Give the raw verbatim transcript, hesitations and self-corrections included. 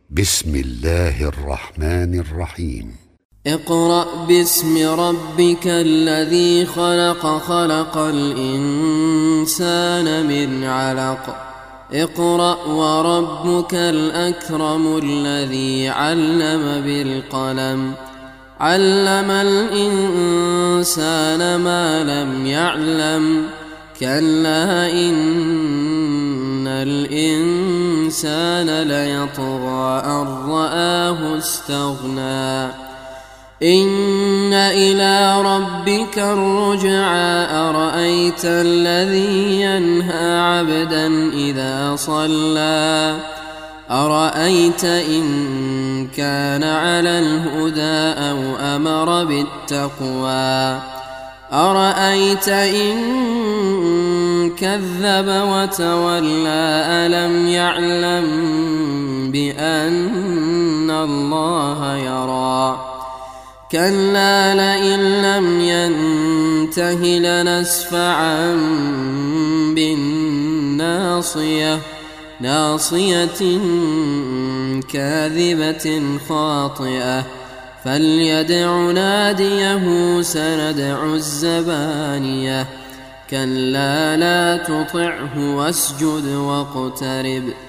بسم الله الرحمن الرحيم. اقرأ باسم ربك الذي خلق خلق الإنسان من علق. اقرأ وربك الأكرم الذي علم بالقلم علم الإنسان ما لم يعلم كلا إن الإنسان ليطغى أن رآه استغنى إن إلى ربك الرجعى أرأيت الذي ينهى عبدا إذا صلى أرأيت إن كان على الهدى أو أمر بالتقوى أرأيت إن كذب وتولى ألم يعلم بأن الله يرى كلا لئن لم ينته لنسفعا بالناصية ناصية كاذبة خاطئة فليدع ناديه سندع الزبانية كلا لا تطعه واسجد واقترب